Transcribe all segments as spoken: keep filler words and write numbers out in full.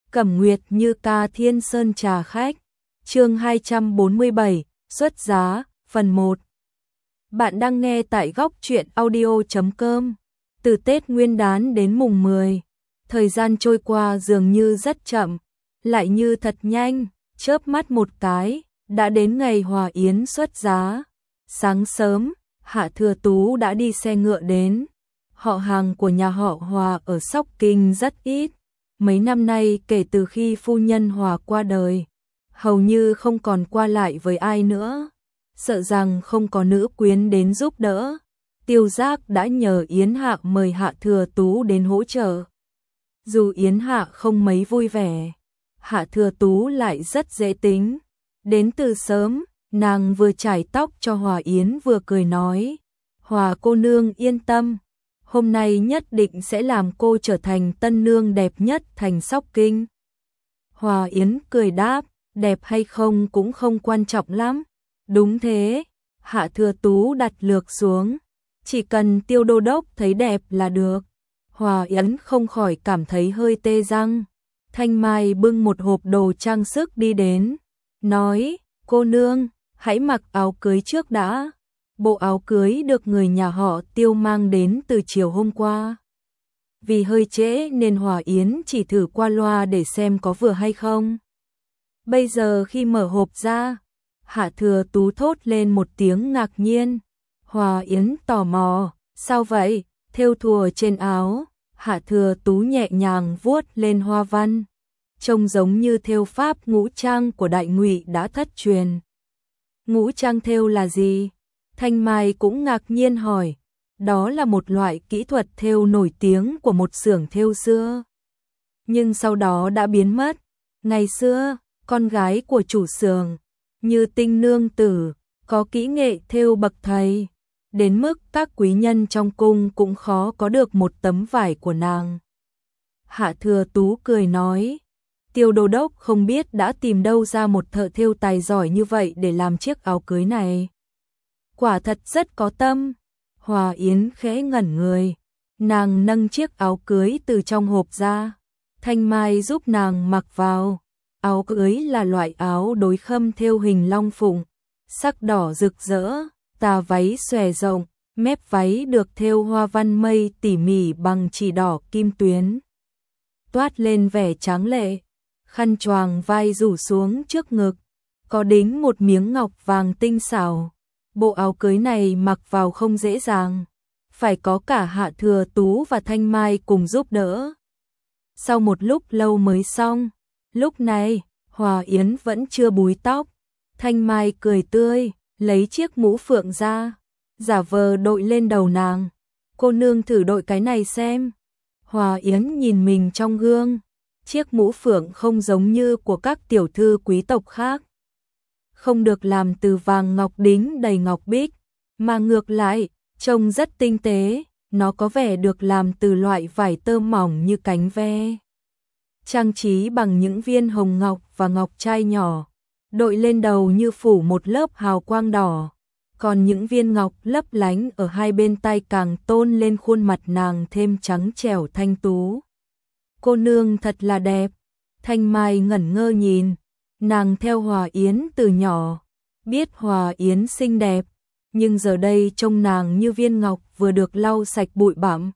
Cẩm Nguyệt như ca Thiên Sơn trà khách. Chương hai trăm bốn mươi bảy, xuất giá, phần một. Bạn đang nghe tại góc truyện audio chấm com. Từ Tết Nguyên đán đến mùng mười, thời gian trôi qua dường như rất chậm, lại như thật nhanh, chớp mắt một cái, đã đến ngày Hòa Yến xuất giá. Sáng sớm, Hạ Thừa Tú đã đi xe ngựa đến. Họ hàng của nhà họ Hòa ở Sóc Kinh rất ít. Mấy năm nay kể từ khi phu nhân Hòa qua đời, hầu như không còn qua lại với ai nữa. Sợ rằng không có nữ quyến đến giúp đỡ, Tiêu Giác đã nhờ Yến Hạ mời Hạ Thừa Tú đến hỗ trợ. Dù Yến Hạ không mấy vui vẻ, Hạ Thừa Tú lại rất dễ tính. Đến từ sớm, nàng vừa chải tóc cho Hòa Yến vừa cười nói: "Hòa cô nương yên tâm, hôm nay nhất định sẽ làm cô trở thành tân nương đẹp nhất thành Sóc Kinh." Hòa Yến cười đáp: "Đẹp hay không cũng không quan trọng lắm." "Đúng thế." Hạ Thừa Tú đặt lược xuống: "Chỉ cần Tiêu đô đốc thấy đẹp là được." Hòa Yến không khỏi cảm thấy hơi tê răng. Thanh Mai bưng một hộp đồ trang sức đi đến, nói: "Cô nương, hãy mặc áo cưới trước đã." Bộ áo cưới được người nhà họ Tiêu mang đến từ chiều hôm qua. Vì hơi trễ nên Hòa Yến chỉ thử qua loa để xem có vừa hay không. Bây giờ khi mở hộp ra, Hạ Thừa Tú thốt lên một tiếng ngạc nhiên. Hòa Yến tò mò: "Sao vậy?" Thêu thùa trên áo, Hạ Thừa Tú nhẹ nhàng vuốt lên hoa văn, trông giống như thêu pháp ngũ trang của Đại Ngụy đã thất truyền. "Ngũ trang thêu là gì?" Thanh Mai cũng ngạc nhiên hỏi. "Đó là một loại kỹ thuật thêu nổi tiếng của một xưởng thêu xưa, nhưng sau đó đã biến mất. Ngày xưa, con gái của chủ xưởng, Như Tinh nương tử, có kỹ nghệ thêu bậc thầy, đến mức các quý nhân trong cung cũng khó có được một tấm vải của nàng." Hạ Thừa Tú cười nói: "Tiêu đô đốc không biết đã tìm đâu ra một thợ thêu tài giỏi như vậy để làm chiếc áo cưới này. Quả thật rất có tâm." Hòa Yến khẽ ngẩn người, nàng nâng chiếc áo cưới từ trong hộp ra. Thanh Mai giúp nàng mặc vào. Áo cưới là loại áo đối khâm thêu hình long phụng, sắc đỏ rực rỡ, tà váy xòe rộng, mép váy được thêu hoa văn mây tỉ mỉ bằng chỉ đỏ kim tuyến, toát lên vẻ tráng lệ. Khăn choàng vai rủ xuống trước ngực, có đính một miếng ngọc vàng tinh xảo. Bộ áo cưới này mặc vào không dễ dàng, phải có cả Hạ Thừa Tú và Thanh Mai cùng giúp đỡ. Sau một lúc lâu mới xong. Lúc này, Hòa Yến vẫn chưa búi tóc. Thanh Mai cười tươi, lấy chiếc mũ phượng ra, giả vờ đội lên đầu nàng. "Cô nương thử đội cái này xem." Hòa Yến nhìn mình trong gương. Chiếc mũ phượng không giống như của các tiểu thư quý tộc khác, không được làm từ vàng ngọc đính đầy ngọc bích, mà ngược lại, trông rất tinh tế. Nó có vẻ được làm từ loại vải tơ mỏng như cánh ve, trang trí bằng những viên hồng ngọc và ngọc trai nhỏ, đội lên đầu như phủ một lớp hào quang đỏ. Còn những viên ngọc lấp lánh ở hai bên tai càng tôn lên khuôn mặt nàng thêm trắng trẻo thanh tú. "Cô nương thật là đẹp." Thanh Mai ngẩn ngơ nhìn. Nàng theo Hòa Yến từ nhỏ, biết Hòa Yến xinh đẹp, nhưng giờ đây trông nàng như viên ngọc vừa được lau sạch bụi bặm,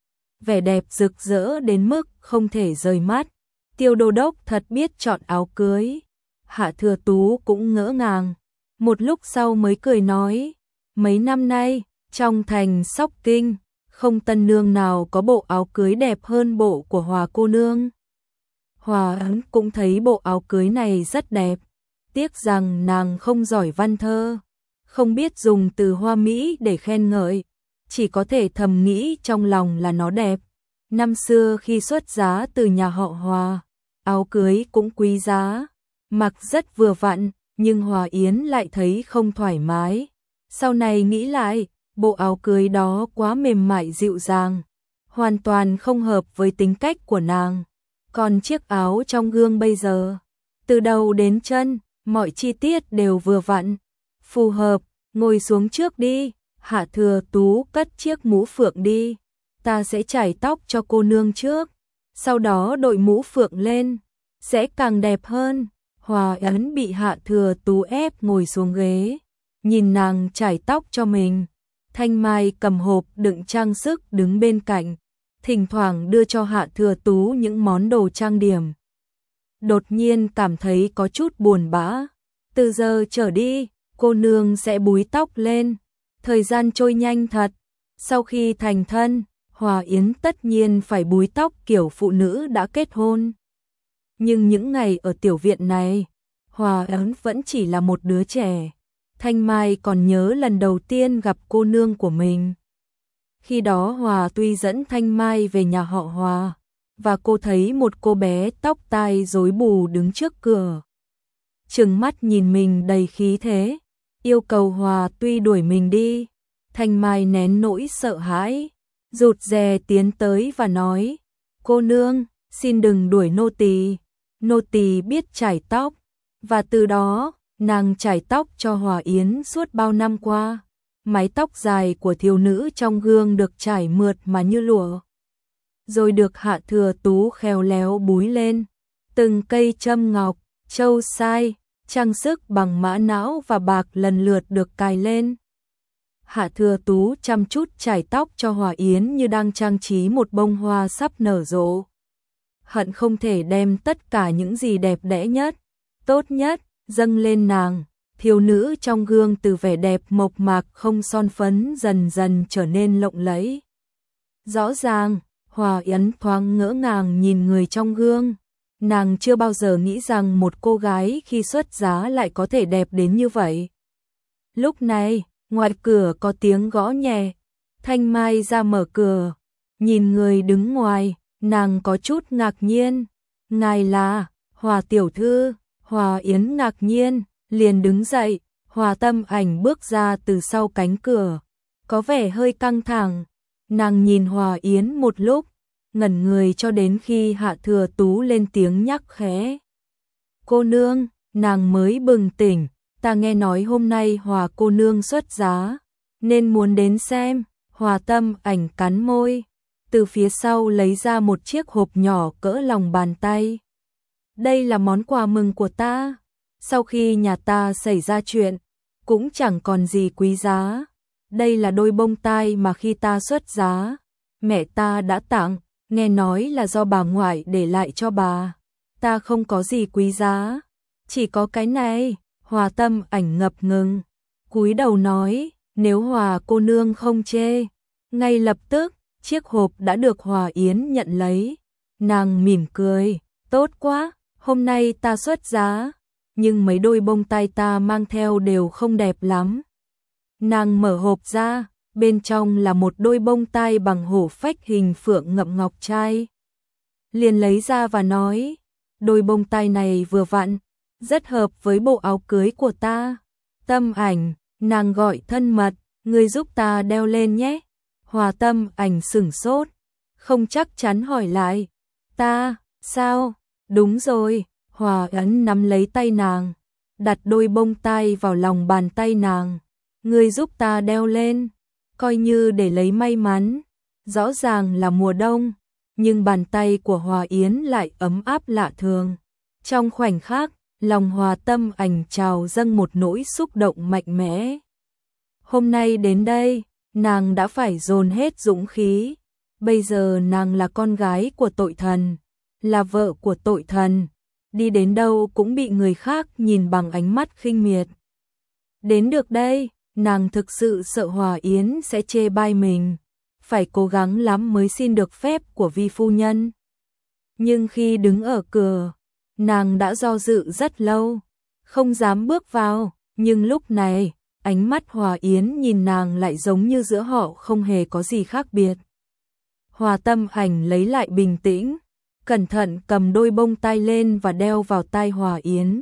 vẻ đẹp rực rỡ đến mức không thể rời mắt. Tiêu đô đốc thật biết chọn áo cưới. Hạ Thừa Tú cũng ngỡ ngàng, một lúc sau mới cười nói: "Mấy năm nay, trong thành Sóc Kinh, không tân nương nào có bộ áo cưới đẹp hơn bộ của Hòa cô nương." Hòa Yến cũng thấy bộ áo cưới này rất đẹp, tiếc rằng nàng không giỏi văn thơ, không biết dùng từ hoa mỹ để khen ngợi, chỉ có thể thầm nghĩ trong lòng là nó đẹp. Năm xưa khi xuất giá từ nhà họ Hòa, áo cưới cũng quý giá, mặc rất vừa vặn, nhưng Hòa Yến lại thấy không thoải mái. Sau này nghĩ lại, bộ áo cưới đó quá mềm mại dịu dàng, hoàn toàn không hợp với tính cách của nàng. Còn chiếc áo trong gương bây giờ, từ đầu đến chân, mọi chi tiết đều vừa vặn, phù hợp. "Ngồi xuống trước đi." Hạ Thừa Tú cất chiếc mũ phượng đi. "Ta sẽ chải tóc cho cô nương trước, sau đó đội mũ phượng lên." sẽ càng đẹp hơn. Hòa Ấn bị Hạ Thừa Tú ép ngồi xuống ghế, nhìn nàng chải tóc cho mình. Thanh Mai cầm hộp đựng trang sức đứng bên cạnh, thỉnh thoảng đưa cho Hạ Thừa Tú những món đồ trang điểm. Đột nhiên cảm thấy có chút buồn bã. Từ giờ trở đi, cô nương sẽ búi tóc lên. Thời gian trôi nhanh thật. Sau khi thành thân, Hòa Yến tất nhiên phải búi tóc kiểu phụ nữ đã kết hôn. Nhưng những ngày ở tiểu viện này, Hòa Yến vẫn chỉ là một đứa trẻ. Thanh Mai còn nhớ lần đầu tiên gặp cô nương của mình. Khi đó Hòa tuy dẫn Thanh Mai về nhà họ Hòa, và cô thấy một cô bé tóc tai rối bù đứng trước cửa. Trừng mắt nhìn mình đầy khí thế, yêu cầu Hòa tuy đuổi mình đi. Thanh Mai nén nỗi sợ hãi, rụt rè tiến tới và nói, cô nương, xin đừng đuổi nô tỳ, nô tỳ biết chải tóc. Và từ đó, nàng chải tóc cho Hòa Yến suốt bao năm qua. Mái tóc dài của thiếu nữ trong gương được trải mượt mà như lụa, rồi được Hạ Thừa Tú khéo léo búi lên. Từng cây châm ngọc, châu sai, trang sức bằng mã não và bạc lần lượt được cài lên. Hạ Thừa Tú chăm chút chải tóc cho Hòa Yến như đang trang trí một bông hoa sắp nở rộ. Hận không thể đem tất cả những gì đẹp đẽ nhất, tốt nhất, dâng lên nàng. Thiếu nữ trong gương từ vẻ đẹp mộc mạc không son phấn dần dần trở nên lộng lẫy. Rõ ràng, Hòa Yến thoáng ngỡ ngàng nhìn người trong gương. Nàng chưa bao giờ nghĩ rằng một cô gái khi xuất giá lại có thể đẹp đến như vậy. Lúc này, ngoài cửa có tiếng gõ nhẹ. Thanh Mai ra mở cửa. Nhìn người đứng ngoài, nàng có chút ngạc nhiên. Ngài là Hòa tiểu thư. Hòa Yến ngạc nhiên, liền đứng dậy. Hòa Tâm Ảnh bước ra từ sau cánh cửa, có vẻ hơi căng thẳng. Nàng nhìn Hòa Yến một lúc, ngẩn người cho đến khi Hạ Thừa Tú lên tiếng nhắc khẽ. Cô nương, nàng mới bừng tỉnh, ta nghe nói hôm nay Hòa cô nương xuất giá, nên muốn đến xem. Hòa Tâm Ảnh cắn môi, từ phía sau lấy ra một chiếc hộp nhỏ cỡ lòng bàn tay. Đây là món quà mừng của ta. Sau khi nhà ta xảy ra chuyện, cũng chẳng còn gì quý giá. Đây là đôi bông tai mà khi ta xuất giá, mẹ ta đã tặng, nghe nói là do bà ngoại để lại cho bà. Ta không có gì quý giá, chỉ có cái này. Hòa Tâm Ảnh ngập ngừng, cúi đầu nói, nếu Hòa cô nương không chê. Ngay lập tức, chiếc hộp đã được Hòa Yến nhận lấy. Nàng mỉm cười, tốt quá, hôm nay ta xuất giá, nhưng mấy đôi bông tai ta mang theo đều không đẹp lắm. Nàng mở hộp ra, bên trong là một đôi bông tai bằng hổ phách hình phượng ngậm ngọc trai. Liền lấy ra và nói, đôi bông tai này vừa vặn, rất hợp với bộ áo cưới của ta. Tâm Ảnh, nàng gọi thân mật, ngươi giúp ta đeo lên nhé. Hòa Tâm Ảnh sửng sốt, không chắc chắn hỏi lại, ta, sao? Đúng rồi. Hòa Ấn nắm lấy tay nàng, đặt đôi bông tai vào lòng bàn tay nàng. Ngươi giúp ta đeo lên, coi như để lấy may mắn. Rõ ràng là mùa đông, nhưng bàn tay của Hòa Yến lại ấm áp lạ thường. Trong khoảnh khắc, lòng Hòa Tâm Ảnh trào dâng một nỗi xúc động mạnh mẽ. Hôm nay đến đây, nàng đã phải dồn hết dũng khí. Bây giờ nàng là con gái của tội thần, là vợ của tội thần. Đi đến đâu cũng bị người khác nhìn bằng ánh mắt khinh miệt. Đến được đây, nàng thực sự sợ Hòa Yến sẽ chê bai mình, phải cố gắng lắm mới xin được phép của vi phu nhân. Nhưng khi đứng ở cửa, nàng đã do dự rất lâu, không dám bước vào, nhưng lúc này, ánh mắt Hòa Yến nhìn nàng lại giống như giữa họ không hề có gì khác biệt. Hòa Tâm Ảnh lấy lại bình tĩnh, cẩn thận cầm đôi bông tai lên và đeo vào tai Hòa Yến.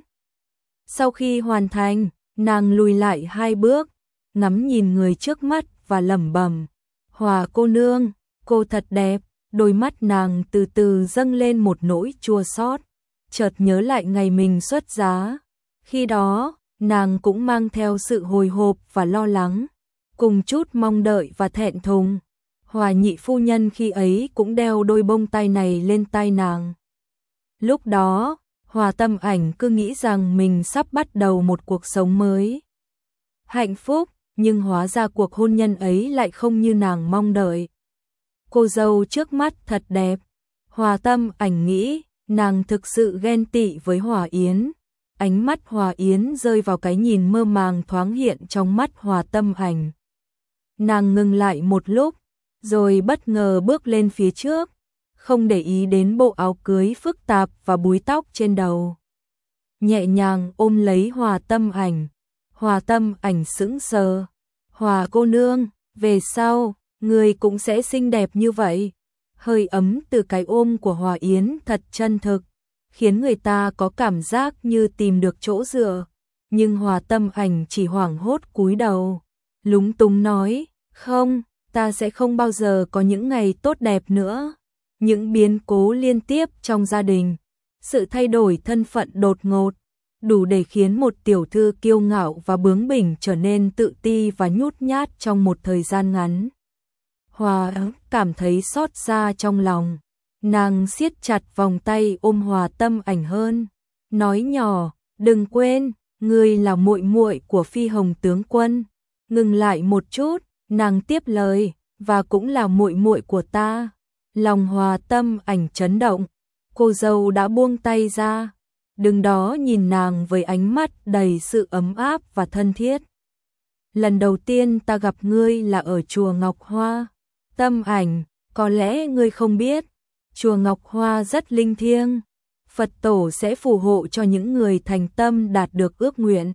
Sau khi hoàn thành, nàng lùi lại hai bước, ngắm nhìn người trước mắt và lẩm bẩm, Hòa cô nương, cô thật đẹp. Đôi mắt nàng từ từ dâng lên một nỗi chua xót, chợt nhớ lại ngày mình xuất giá. Khi đó, nàng cũng mang theo sự hồi hộp và lo lắng, cùng chút mong đợi và thẹn thùng. Hòa nhị phu nhân khi ấy cũng đeo đôi bông tai này lên tai nàng. Lúc đó, Hòa Tâm Ảnh cứ nghĩ rằng mình sắp bắt đầu một cuộc sống mới. Hạnh phúc, nhưng hóa ra cuộc hôn nhân ấy lại không như nàng mong đợi. Cô dâu trước mắt thật đẹp. Hòa Tâm Ảnh nghĩ, nàng thực sự ghen tị với Hòa Yến. Ánh mắt Hòa Yến rơi vào cái nhìn mơ màng thoáng hiện trong mắt Hòa Tâm Ảnh. Nàng ngừng lại một lúc, rồi bất ngờ bước lên phía trước, không để ý đến bộ áo cưới phức tạp và búi tóc trên đầu. Nhẹ nhàng ôm lấy Hòa Tâm Ảnh. Hòa Tâm Ảnh sững sờ. Hòa cô nương, về sau, người cũng sẽ xinh đẹp như vậy. Hơi ấm từ cái ôm của Hòa Yến thật chân thực, khiến người ta có cảm giác như tìm được chỗ dựa. Nhưng Hòa Tâm Ảnh chỉ hoảng hốt cúi đầu, lúng túng nói, không, ta sẽ không bao giờ có những ngày tốt đẹp nữa. Những biến cố liên tiếp trong gia đình, sự thay đổi thân phận đột ngột, đủ để khiến một tiểu thư kiêu ngạo và bướng bỉnh trở nên tự ti và nhút nhát trong một thời gian ngắn. Hòa cảm thấy xót xa trong lòng, nàng siết chặt vòng tay ôm Hòa Tâm Ảnh hơn, nói nhỏ, đừng quên, ngươi là muội muội của Phi Hồng tướng quân. Ngừng lại một chút, nàng tiếp lời, và cũng là muội muội của ta. Lòng Hòa Tâm Ảnh chấn động, cô dâu đã buông tay ra, đứng đó nhìn nàng với ánh mắt đầy sự ấm áp và thân thiết. Lần đầu tiên ta gặp ngươi là ở chùa Ngọc Hoa. Tâm Ảnh, có lẽ ngươi không biết, chùa Ngọc Hoa rất linh thiêng, Phật tổ sẽ phù hộ cho những người thành tâm đạt được ước nguyện.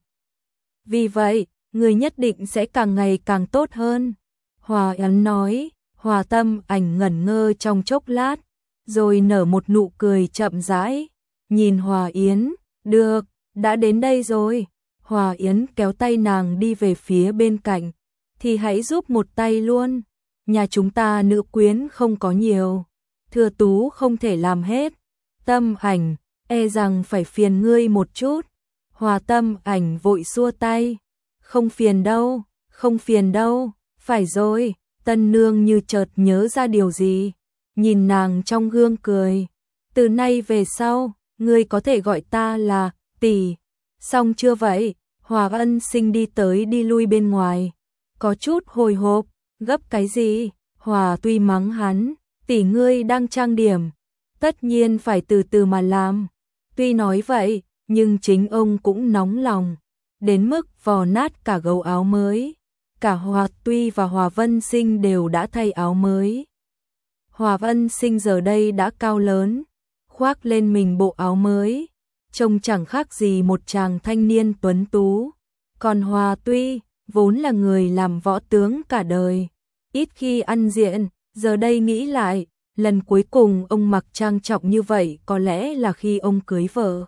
Vì vậy, ngươi nhất định sẽ càng ngày càng tốt hơn. Hòa Yến nói. Hòa Tâm Ảnh ngẩn ngơ trong chốc lát, rồi nở một nụ cười chậm rãi, nhìn Hòa Yến, được, đã đến đây rồi. Hòa Yến kéo tay nàng đi về phía bên cạnh, thì hãy giúp một tay luôn, nhà chúng ta nữ quyến không có nhiều, Thừa Tú không thể làm hết. Tâm Ảnh, e rằng phải phiền ngươi một chút. Hòa Tâm Ảnh vội xua tay, không phiền đâu, không phiền đâu, phải rồi. Tân nương như chợt nhớ ra điều gì, nhìn nàng trong gương cười, từ nay về sau, ngươi có thể gọi ta là tỷ. Xong chưa vậy? Hòa Ân Sinh đi tới đi lui bên ngoài, có chút hồi hộp, gấp cái gì? Hòa Tuy mắng hắn, tỷ ngươi đang trang điểm, tất nhiên phải từ từ mà làm. Tuy nói vậy, nhưng chính ông cũng nóng lòng, đến mức vò nát cả gấu áo mới. Cả Hòa Tuy và Hòa Vân Sinh đều đã thay áo mới. Hòa Vân Sinh giờ đây đã cao lớn, khoác lên mình bộ áo mới, trông chẳng khác gì một chàng thanh niên tuấn tú. Còn Hòa Tuy, vốn là người làm võ tướng cả đời, ít khi ăn diện, giờ đây nghĩ lại, lần cuối cùng ông mặc trang trọng như vậy có lẽ là khi ông cưới vợ.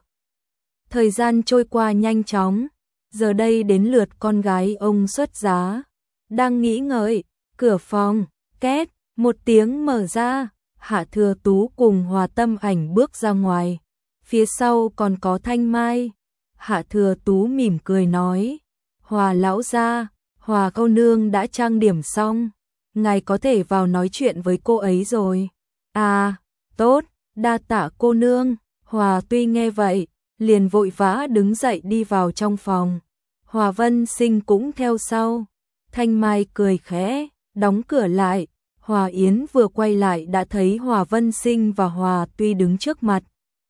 Thời gian trôi qua nhanh chóng, giờ đây đến lượt con gái ông xuất giá. Đang nghĩ ngợi, cửa phòng, két, một tiếng mở ra, Hạ Thừa Tú cùng Hòa Tâm Ảnh bước ra ngoài, phía sau còn có Thanh Mai. Hạ Thừa Tú mỉm cười nói, Hòa lão gia, Hòa cô nương đã trang điểm xong, ngài có thể vào nói chuyện với cô ấy rồi. À, tốt, đa tạ cô nương. Hòa Tuy nghe vậy, liền vội vã đứng dậy đi vào trong phòng. Hòa Vân Sinh cũng theo sau. Thanh Mai cười khẽ, đóng cửa lại. Hòa Yến vừa quay lại đã thấy Hòa Vân Sinh và Hòa Tuy đứng trước mặt.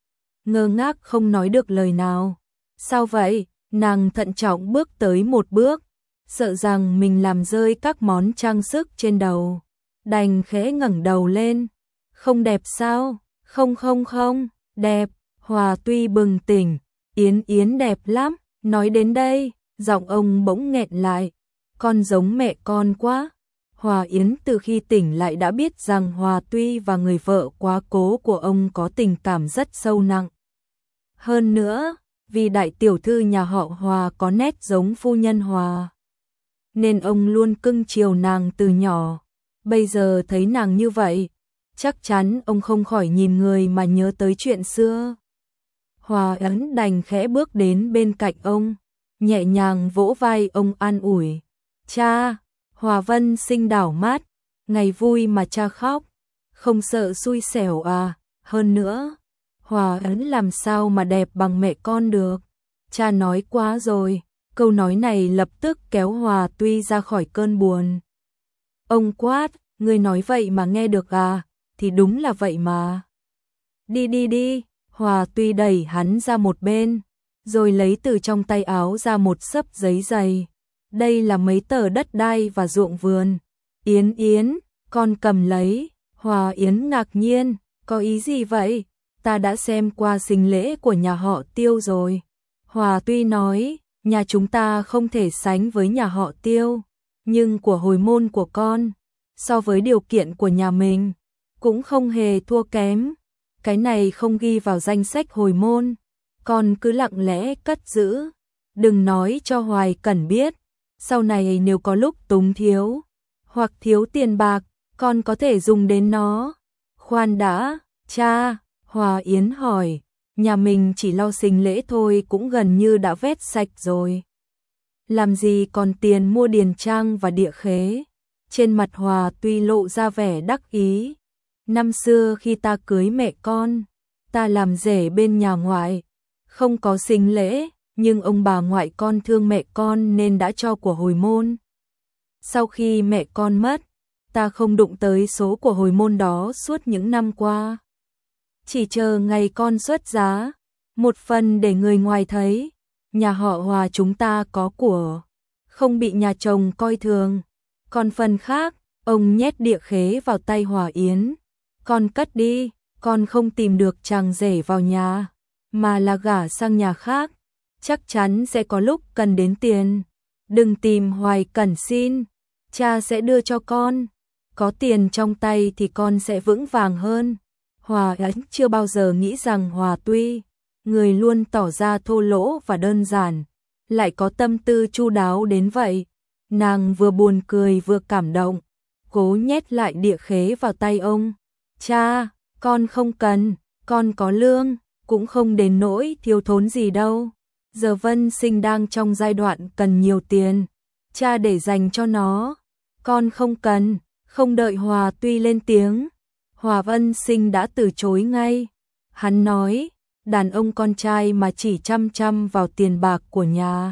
Ngơ ngác không nói được lời nào. Sao vậy? Nàng thận trọng bước tới một bước, sợ rằng mình làm rơi các món trang sức trên đầu. Đành khẽ ngẩng đầu lên. Không đẹp sao? Không không không, đẹp. Hòa Tuy bừng tỉnh, Yến Yến đẹp lắm. Nói đến đây, giọng ông bỗng nghẹn lại. Con giống mẹ con quá. Hòa Yến từ khi tỉnh lại đã biết rằng Hòa Tuy và người vợ quá cố của ông có tình cảm rất sâu nặng. Hơn nữa, vì đại tiểu thư nhà họ Hòa có nét giống phu nhân Hòa, nên ông luôn cưng chiều nàng từ nhỏ. Bây giờ thấy nàng như vậy, chắc chắn ông không khỏi nhìn người mà nhớ tới chuyện xưa. Hòa Yến đành khẽ bước đến bên cạnh ông, nhẹ nhàng vỗ vai ông an ủi. Cha, Hòa Vân Sinh đảo mắt, ngày vui mà cha khóc, không sợ xui xẻo à? Hơn nữa, Hòa Yến làm sao mà đẹp bằng mẹ con được. Cha nói quá rồi. Câu nói này lập tức kéo Hòa Tuy ra khỏi cơn buồn. Ông quát, ngươi nói vậy mà nghe được à? Thì đúng là vậy mà. Đi đi đi. Hòa Tuy đẩy hắn ra một bên, rồi lấy từ trong tay áo ra một xấp giấy dày. Đây là mấy tờ đất đai và ruộng vườn. Yến Yến, con cầm lấy. Hòa Yến ngạc nhiên, có ý gì vậy? Ta đã xem qua sinh lễ của nhà họ Tiêu rồi. Hòa Tuy nói, nhà chúng ta không thể sánh với nhà họ Tiêu, nhưng của hồi môn của con, so với điều kiện của nhà mình, cũng không hề thua kém. Cái này không ghi vào danh sách hồi môn, con cứ lặng lẽ cất giữ. Đừng nói cho Hoài Cẩn biết, sau này nếu có lúc túng thiếu, hoặc thiếu tiền bạc, con có thể dùng đến nó. Khoan đã, cha, Hòa Yến hỏi, nhà mình chỉ lo sinh lễ thôi cũng gần như đã vét sạch rồi. Làm gì còn tiền mua điền trang và địa khế? Trên mặt Hòa Tuy lộ ra vẻ đắc ý. Năm xưa khi ta cưới mẹ con, ta làm rể bên nhà ngoại, không có sinh lễ, nhưng ông bà ngoại con thương mẹ con nên đã cho của hồi môn. Sau khi mẹ con mất, ta không đụng tới số của hồi môn đó suốt những năm qua. Chỉ chờ ngày con xuất giá, một phần để người ngoài thấy, nhà họ Hòa chúng ta có của, không bị nhà chồng coi thường. Còn phần khác, ông nhét địa khế vào tay Hòa Yến. Con cất đi, con không tìm được chàng rể vào nhà, mà là gả sang nhà khác, chắc chắn sẽ có lúc cần đến tiền. Đừng tìm Hoài Cẩn xin, cha sẽ đưa cho con. Có tiền trong tay thì con sẽ vững vàng hơn. Hòa Yến chưa bao giờ nghĩ rằng Hòa Tuy, người luôn tỏ ra thô lỗ và đơn giản, lại có tâm tư chu đáo đến vậy. Nàng vừa buồn cười vừa cảm động, cố nhét lại địa khế vào tay ông. Cha, con không cần, con có lương, cũng không đến nỗi thiếu thốn gì đâu. Giờ Vân Sinh đang trong giai đoạn cần nhiều tiền, cha để dành cho nó. Con không cần. Không đợi Hòa Tuy lên tiếng, Hòa Vân Sinh đã từ chối ngay. Hắn nói, đàn ông con trai mà chỉ chăm chăm vào tiền bạc của nhà.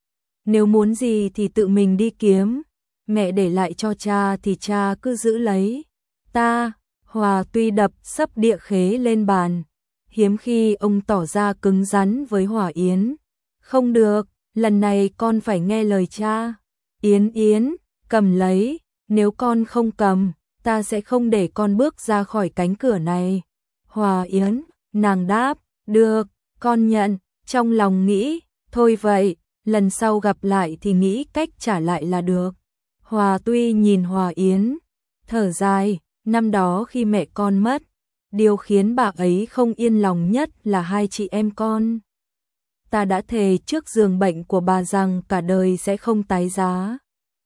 Nếu muốn gì thì tự mình đi kiếm, mẹ để lại cho cha thì cha cứ giữ lấy. Ta, Hòa Tuy đập sấp địa khế lên bàn. Hiếm khi ông tỏ ra cứng rắn với Hòa Yến. Không được, lần này con phải nghe lời cha. Yến Yến, cầm lấy. Nếu con không cầm, ta sẽ không để con bước ra khỏi cánh cửa này. Hòa Yến, nàng đáp, được, con nhận, trong lòng nghĩ, thôi vậy, lần sau gặp lại thì nghĩ cách trả lại là được. Hòa Tuy nhìn Hòa Yến, thở dài, năm đó khi mẹ con mất, điều khiến bà ấy không yên lòng nhất là hai chị em con. Ta đã thề trước giường bệnh của bà rằng cả đời sẽ không tái giá,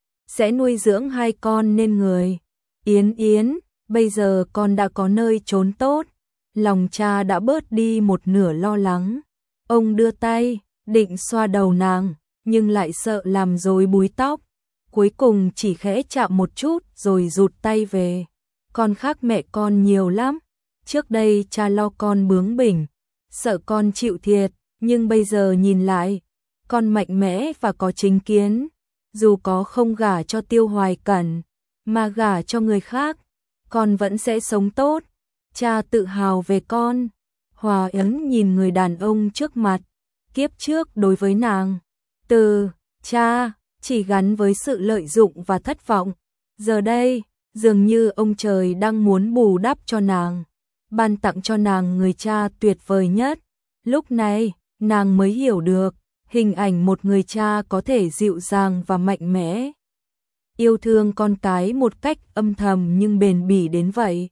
sẽ nuôi dưỡng hai con nên người. Yến Yến, bây giờ con đã có nơi trốn tốt, lòng cha đã bớt đi một nửa lo lắng. Ông đưa tay, định xoa đầu nàng, nhưng lại sợ làm rối búi tóc. Cuối cùng chỉ khẽ chạm một chút rồi rụt tay về. Con khác mẹ con nhiều lắm. Trước đây cha lo con bướng bỉnh, sợ con chịu thiệt, nhưng bây giờ nhìn lại, con mạnh mẽ và có chính kiến. Dù có không gả cho Tiêu Hoài Cẩn, mà gả cho người khác, con vẫn sẽ sống tốt. Cha tự hào về con. Hòa Yến nhìn người đàn ông trước mặt, kiếp trước đối với nàng, từ cha chỉ gắn với sự lợi dụng và thất vọng. Giờ đây, dường như ông trời đang muốn bù đắp cho nàng, ban tặng cho nàng người cha tuyệt vời nhất. Lúc này, nàng mới hiểu được hình ảnh một người cha có thể dịu dàng và mạnh mẽ, yêu thương con cái một cách âm thầm nhưng bền bỉ đến vậy.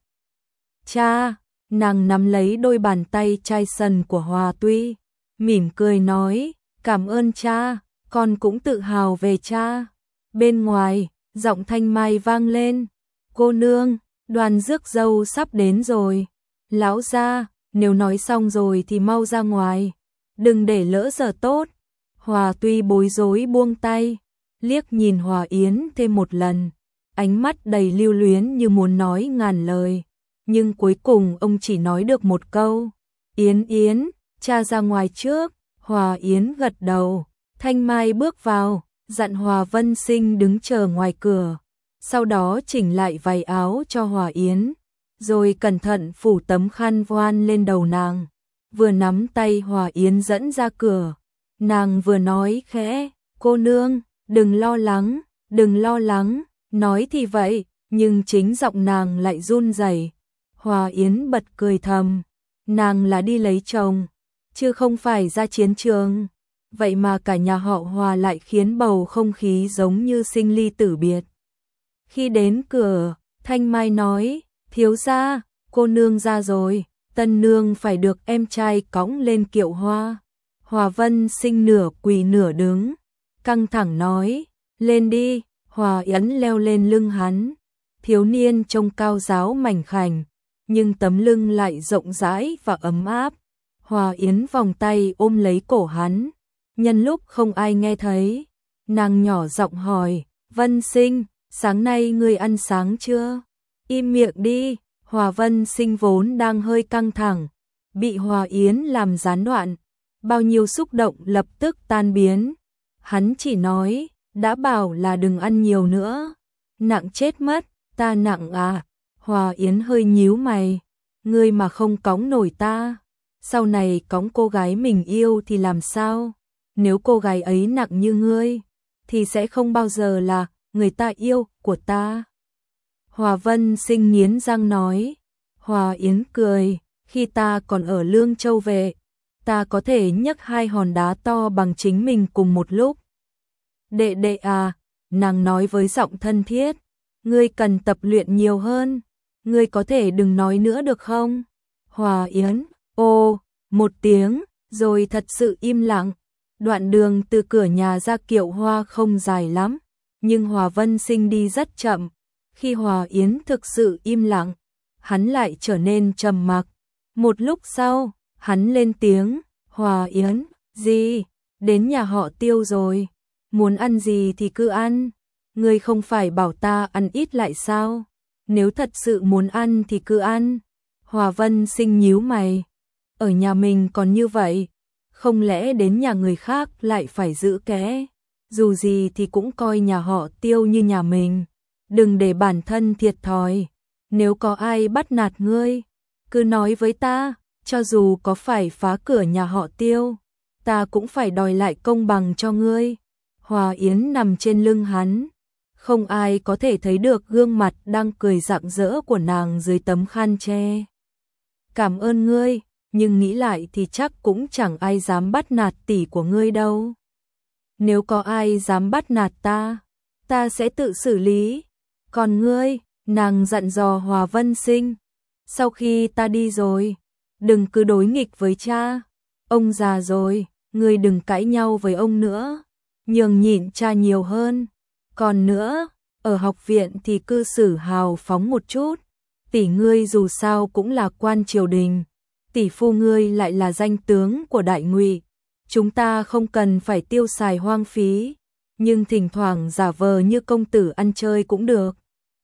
Cha, nàng nắm lấy đôi bàn tay chai sần của Hòa Tuy, mỉm cười nói, cảm ơn cha, con cũng tự hào về cha. Bên ngoài, giọng Thanh Mai vang lên, cô nương, đoàn rước dâu sắp đến rồi. Lão gia, nếu nói xong rồi thì mau ra ngoài, đừng để lỡ giờ tốt. Hòa Tuy bối rối buông tay, liếc nhìn Hòa Yến thêm một lần, ánh mắt đầy lưu luyến như muốn nói ngàn lời, nhưng cuối cùng ông chỉ nói được một câu, Yến Yến, cha ra ngoài trước. Hòa Yến gật đầu. Thanh Mai bước vào, dặn Hòa Vân Sinh đứng chờ ngoài cửa. Sau đó chỉnh lại váy áo cho Hòa Yến, rồi cẩn thận phủ tấm khăn voan lên đầu nàng. Vừa nắm tay Hòa Yến dẫn ra cửa, nàng vừa nói khẽ, cô nương, đừng lo lắng, đừng lo lắng. Nói thì vậy, nhưng chính giọng nàng lại run rẩy. Hòa Yến bật cười thầm, nàng là đi lấy chồng, chứ không phải ra chiến trường. Vậy mà cả nhà họ Hòa lại khiến bầu không khí giống như sinh ly tử biệt. Khi đến cửa, Thanh Mai nói, thiếu gia, cô nương ra rồi, tân nương phải được em trai cõng lên kiệu hoa. Hòa Vân Sinh nửa quỳ nửa đứng, căng thẳng nói, lên đi. Hòa Yến leo lên lưng hắn. Thiếu niên trông cao ráo mảnh khảnh, nhưng tấm lưng lại rộng rãi và ấm áp. Hòa Yến vòng tay ôm lấy cổ hắn. Nhân lúc không ai nghe thấy, nàng nhỏ giọng hỏi, Vân Sinh, sáng nay ngươi ăn sáng chưa? Im miệng đi. Hòa Vân Sinh vốn đang hơi căng thẳng, bị Hòa Yến làm gián đoạn, bao nhiêu xúc động lập tức tan biến. Hắn chỉ nói, đã bảo là đừng ăn nhiều nữa, nặng chết mất. Ta nặng à? Hòa Yến hơi nhíu mày, ngươi mà không cõng nổi ta, sau này cõng cô gái mình yêu thì làm sao? Nếu cô gái ấy nặng như ngươi, thì sẽ không bao giờ là người ta yêu của ta. Hòa Vân Sinh nghiến răng nói. Hòa Yến cười, khi ta còn ở Lương Châu về, ta có thể nhấc hai hòn đá to bằng chính mình cùng một lúc. Đệ đệ à, nàng nói với giọng thân thiết, ngươi cần tập luyện nhiều hơn, ngươi có thể đừng nói nữa được không? Hòa Yến, ô, một tiếng, rồi thật sự im lặng. Đoạn đường từ cửa nhà ra kiệu hoa không dài lắm, nhưng Hòa Vân Sinh đi rất chậm. Khi Hòa Yến thực sự im lặng, hắn lại trở nên trầm mặc. Một lúc sau, hắn lên tiếng, Hòa Yến, gì? Đến nhà họ Tiêu rồi, muốn ăn gì thì cứ ăn. Ngươi không phải bảo ta ăn ít lại sao? Nếu thật sự muốn ăn thì cứ ăn. Hòa Vân Sinh nhíu mày, ở nhà mình còn như vậy, không lẽ đến nhà người khác lại phải giữ kẽ? Dù gì thì cũng coi nhà họ Tiêu như nhà mình, đừng để bản thân thiệt thòi. Nếu có ai bắt nạt ngươi, cứ nói với ta, cho dù có phải phá cửa nhà họ Tiêu, ta cũng phải đòi lại công bằng cho ngươi. Hòa Yến nằm trên lưng hắn, không ai có thể thấy được gương mặt đang cười rạng rỡ của nàng dưới tấm khăn che. Cảm ơn ngươi, nhưng nghĩ lại thì chắc cũng chẳng ai dám bắt nạt tỷ của ngươi đâu. Nếu có ai dám bắt nạt ta, ta sẽ tự xử lý. Còn ngươi, nàng dặn dò Hòa Vân Sinh, sau khi ta đi rồi, đừng cứ đối nghịch với cha. Ông già rồi, ngươi đừng cãi nhau với ông nữa, nhường nhịn cha nhiều hơn. Còn nữa, ở học viện thì cư xử hào phóng một chút. Tỷ ngươi dù sao cũng là quan triều đình, tỷ phu ngươi lại là danh tướng của Đại Ngụy. Chúng ta không cần phải tiêu xài hoang phí, nhưng thỉnh thoảng giả vờ như công tử ăn chơi cũng được.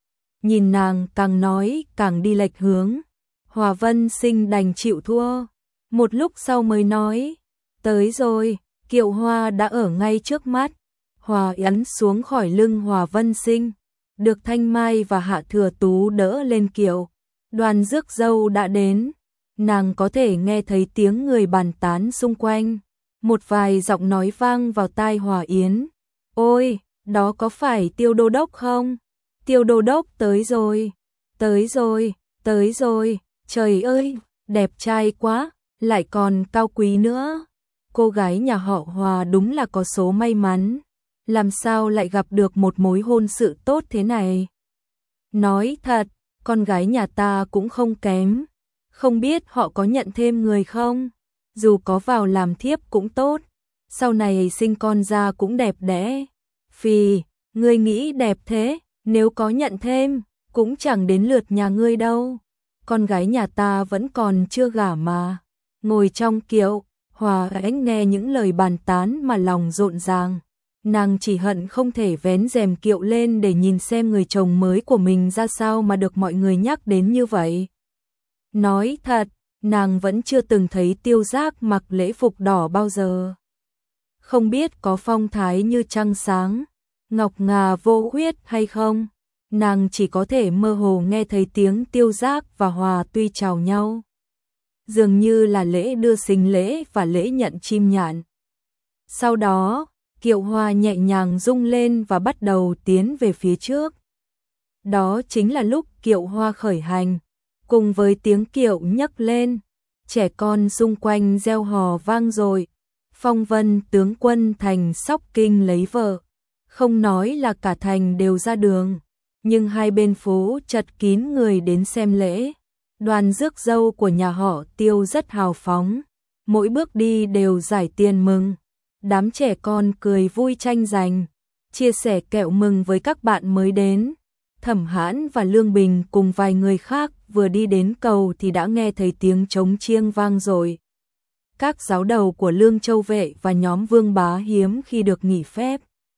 Nhìn nàng càng nói càng đi lệch hướng, Hòa Vân Sinh đành chịu thua. Một lúc sau mới nói, tới rồi, kiệu hoa đã ở ngay trước mắt. Hòa Yến xuống khỏi lưng Hòa Vân Sinh, được Thanh Mai và Hạ Thừa Tú đỡ lên kiệu. Đoàn rước dâu đã đến, nàng có thể nghe thấy tiếng người bàn tán xung quanh. Một vài giọng nói vang vào tai Hòa Yến. Ôi, đó có phải Tiêu đô đốc không? Tiêu đô đốc tới rồi, tới rồi, tới rồi, trời ơi, đẹp trai quá, lại còn cao quý nữa. Cô gái nhà họ Hòa đúng là có số may mắn, làm sao lại gặp được một mối hôn sự tốt thế này. Nói thật, con gái nhà ta cũng không kém, không biết họ có nhận thêm người không? Dù có vào làm thiếp cũng tốt, sau này sinh con ra cũng đẹp đẽ. Phì, ngươi nghĩ đẹp thế, nếu có nhận thêm, cũng chẳng đến lượt nhà ngươi đâu. Con gái nhà ta vẫn còn chưa gả mà. Ngồi trong kiệu, Hòa Yến nghe những lời bàn tán mà lòng rộn ràng. Nàng chỉ hận không thể vén rèm kiệu lên để nhìn xem người chồng mới của mình ra sao mà được mọi người nhắc đến như vậy. Nói thật, nàng vẫn chưa từng thấy Tiêu Giác mặc lễ phục đỏ bao giờ. Không biết có phong thái như trăng sáng, ngọc ngà vô khuyết hay không, nàng chỉ có thể mơ hồ nghe thấy tiếng Tiêu Giác và Hòa Tuy chào nhau. Dường như là lễ đưa sinh lễ và lễ nhận chim nhạn. Sau đó, kiệu hoa nhẹ nhàng rung lên và bắt đầu tiến về phía trước. Đó chính là lúc kiệu hoa khởi hành, cùng với tiếng kiệu nhấc lên, trẻ con xung quanh reo hò vang dội. Phong vân tướng quân thành Sóc Kinh lấy vợ, không nói là cả thành đều ra đường, nhưng hai bên phố chật kín người đến xem lễ. Đoàn rước dâu của nhà họ Tiêu rất hào phóng, mỗi bước đi đều giải tiền mừng. Đám trẻ con cười vui tranh giành, chia sẻ kẹo mừng với các bạn mới đến. Thẩm Hãn và Lương Bình cùng vài người khác vừa đi đến cầu thì đã nghe thấy tiếng trống chiêng vang rồi. Các giáo đầu của Lương Châu Vệ và nhóm Vương Bá hiếm khi được nghỉ phép.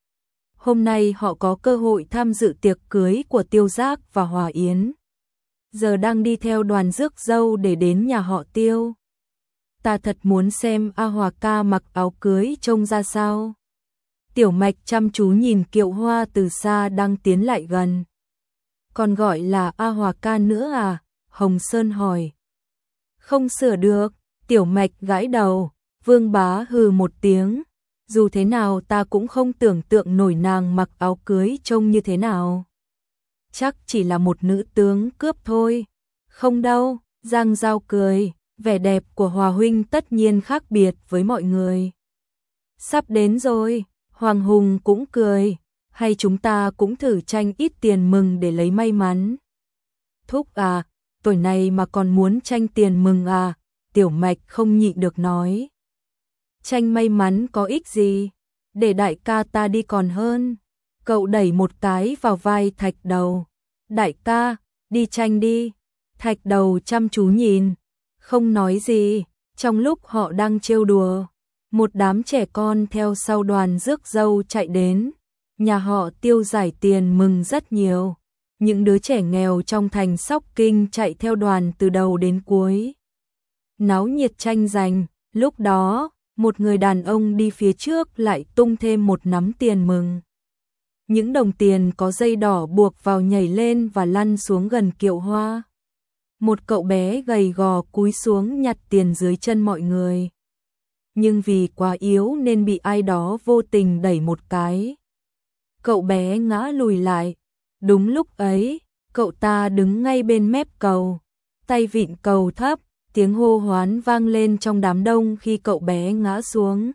Hôm nay họ có cơ hội tham dự tiệc cưới của Tiêu Giác và Hòa Yến. Giờ đang đi theo đoàn rước dâu để đến nhà họ Tiêu. Ta thật muốn xem A Hòa ca mặc áo cưới trông ra sao. Tiểu Mạch chăm chú nhìn kiệu hoa từ xa đang tiến lại gần. Còn gọi là A Hòa ca nữa à? Hồng Sơn hỏi. Không sửa được, Tiểu Mạch gãi đầu. Vương Bá hừ một tiếng. Dù thế nào ta cũng không tưởng tượng nổi nàng mặc áo cưới trông như thế nào. Chắc chỉ là một nữ tướng cướp thôi. Không đâu, Giang Giao cười. Vẻ đẹp của Hòa huynh tất nhiên khác biệt với mọi người. Sắp đến rồi, Hoàng Hùng cũng cười. Hay chúng ta cũng thử tranh ít tiền mừng để lấy may mắn. Thúc à, tuổi này mà còn muốn tranh tiền mừng à? Tiểu Mạch không nhịn được nói. Tranh may mắn có ích gì? Để đại ca ta đi còn hơn. Cậu đẩy một cái vào vai Thạch Đầu. Đại ca, đi tranh đi. Thạch Đầu chăm chú nhìn, không nói gì. Trong lúc họ đang trêu đùa, một đám trẻ con theo sau đoàn rước dâu chạy đến. Nhà họ Tiêu giải tiền mừng rất nhiều. Những đứa trẻ nghèo trong thành Sóc Kinh chạy theo đoàn từ đầu đến cuối. Náo nhiệt tranh giành. Lúc đó, một người đàn ông đi phía trước lại tung thêm một nắm tiền mừng. Những đồng tiền có dây đỏ buộc vào nhảy lên và lăn xuống gần kiệu hoa. Một cậu bé gầy gò cúi xuống nhặt tiền dưới chân mọi người. Nhưng vì quá yếu nên bị ai đó vô tình đẩy một cái. Cậu bé ngã lùi lại. Đúng lúc ấy, cậu ta đứng ngay bên mép cầu, tay vịn cầu thấp, tiếng hô hoán vang lên trong đám đông khi cậu bé ngã xuống.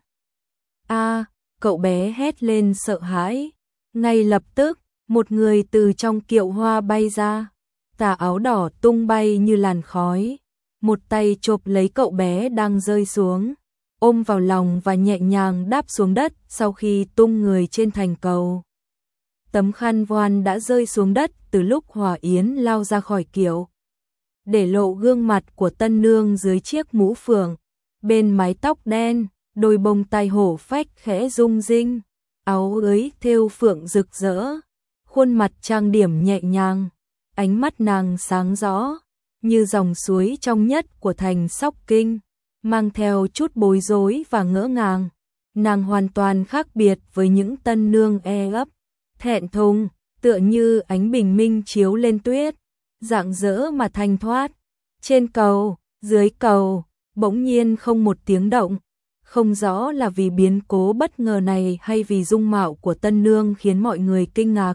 A, cậu bé hét lên sợ hãi. Ngay lập tức, một người từ trong kiệu hoa bay ra, tà áo đỏ tung bay như làn khói, một tay chộp lấy cậu bé đang rơi xuống, ôm vào lòng và nhẹ nhàng đáp xuống đất sau khi tung người trên thành cầu. Tấm khăn voan đã rơi xuống đất từ lúc Hòa Yến lao ra khỏi kiệu, để lộ gương mặt của tân nương dưới chiếc mũ phượng, bên mái tóc đen, đôi bông tai hổ phách khẽ rung rinh, áo ới thêu phượng rực rỡ, khuôn mặt trang điểm nhẹ nhàng, ánh mắt nàng sáng rõ, như dòng suối trong nhất của thành Sóc Kinh, mang theo chút bối rối và ngỡ ngàng. Nàng hoàn toàn khác biệt với những tân nương e ấp, thẹn thùng, tựa như ánh bình minh chiếu lên tuyết, rạng rỡ mà thanh thoát. Trên cầu, dưới cầu, bỗng nhiên không một tiếng động, không rõ là vì biến cố bất ngờ này hay vì dung mạo của tân nương khiến mọi người kinh ngạc.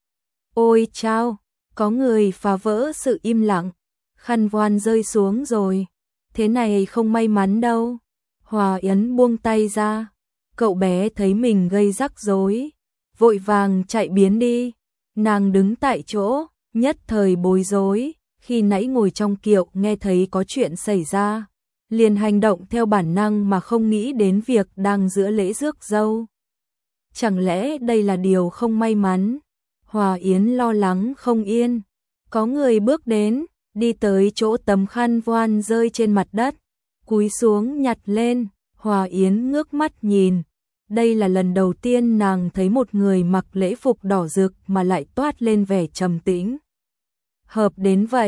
Ôi chao, có người phá vỡ sự im lặng, khăn voan rơi xuống rồi, thế này không may mắn đâu. Hòa Yến buông tay ra, cậu bé thấy mình gây rắc rối, vội vàng chạy biến đi. Nàng đứng tại chỗ, nhất thời bối rối, khi nãy ngồi trong kiệu nghe thấy có chuyện xảy ra, liền hành động theo bản năng mà không nghĩ đến việc đang giữa lễ rước dâu. Chẳng lẽ đây là điều không may mắn? Hòa Yến lo lắng không yên. Có người bước đến, đi tới chỗ tấm khăn voan rơi trên mặt đất, cúi xuống nhặt lên. Hòa Yến ngước mắt nhìn. Đây là lần đầu tiên nàng thấy một người mặc lễ phục đỏ rực mà lại toát lên vẻ trầm tĩnh. Hợp đến vậy,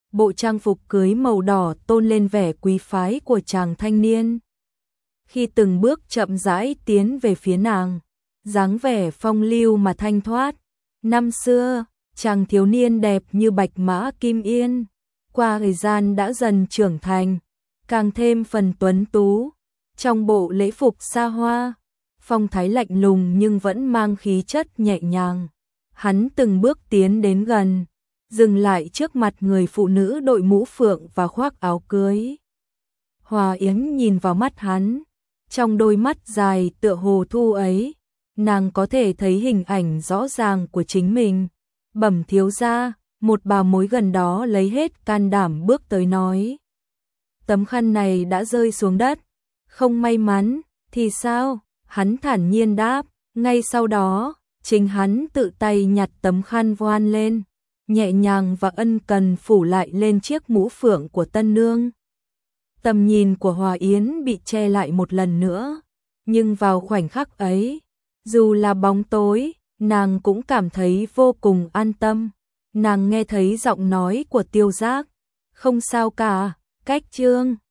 bộ trang phục cưới màu đỏ tôn lên vẻ quý phái của chàng thanh niên. Khi từng bước chậm rãi tiến về phía nàng, dáng vẻ phong lưu mà thanh thoát. Năm xưa, chàng thiếu niên đẹp như bạch mã kim yên, qua thời gian đã dần trưởng thành, càng thêm phần tuấn tú. Trong bộ lễ phục xa hoa, phong thái lạnh lùng nhưng vẫn mang khí chất nhẹ nhàng. Hắn từng bước tiến đến gần, dừng lại trước mặt người phụ nữ đội mũ phượng và khoác áo cưới. Hòa Yến nhìn vào mắt hắn, trong đôi mắt dài tựa hồ thu ấy, nàng có thể thấy hình ảnh rõ ràng của chính mình. Bẩm thiếu gia, một bà mối gần đó lấy hết can đảm bước tới nói. Tấm khăn này đã rơi xuống đất, không may mắn, thì sao? Hắn thản nhiên đáp, ngay sau đó, chính hắn tự tay nhặt tấm khăn voan lên, nhẹ nhàng và ân cần phủ lại lên chiếc mũ phượng của tân nương. Tầm nhìn của Hòa Yến bị che lại một lần nữa, nhưng vào khoảnh khắc ấy, dù là bóng tối, nàng cũng cảm thấy vô cùng an tâm. Nàng nghe thấy giọng nói của Tiêu Giác, không sao cả, cách trương.